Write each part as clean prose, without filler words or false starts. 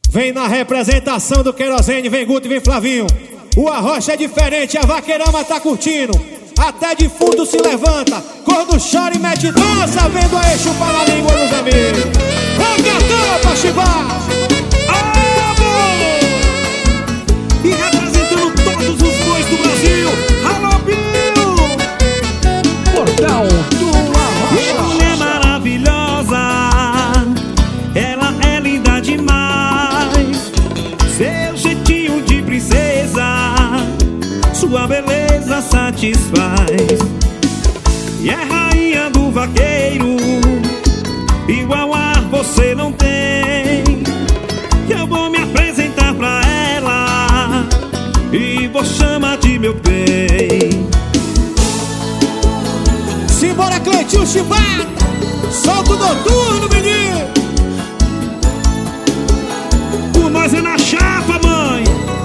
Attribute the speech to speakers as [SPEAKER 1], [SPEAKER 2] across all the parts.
[SPEAKER 1] Vem na representação do Querosene, vem Guto e vem Flavinho. O Arrocha é diferente, a Vaqueirama tá curtindo. Até de fundo se levanta, corno chora e mete dança, vendo a eixo para a língua dos amigos. Rogatão pra chibar.
[SPEAKER 2] E representando todos os bois do Brasil, alô Bill!
[SPEAKER 3] Portal do Arrocha.
[SPEAKER 2] Mulher maravilhosa, ela é linda demais. Seu jeitinho de princesa, sua beleza satisfaz. E é rainha do vaqueiro, igual a você não tem. Eu vou me apresentar pra ela e vou chamar de meu bem.
[SPEAKER 1] Simbora, Cleitinho Chibata, solta o noturno, menino.
[SPEAKER 2] Por nós é na chapa, mãe.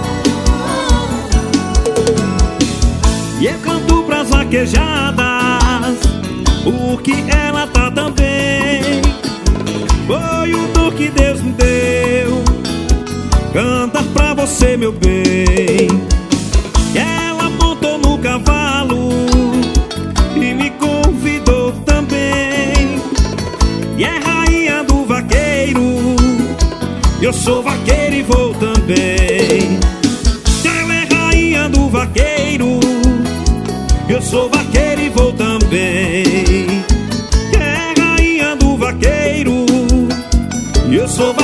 [SPEAKER 2] E eu canto pras vaquejadas, porque ela tá também. Foi o dom que Deus me deu, cantar pra você, meu bem. Ela montou no cavalo e me convidou também. E é rainha do vaqueiro, eu sou vaqueiro e vou também. Ela é rainha do vaqueiro, eu sou vaqueiro e vou também. É rainha do vaqueiro, eu sou vaqueiro.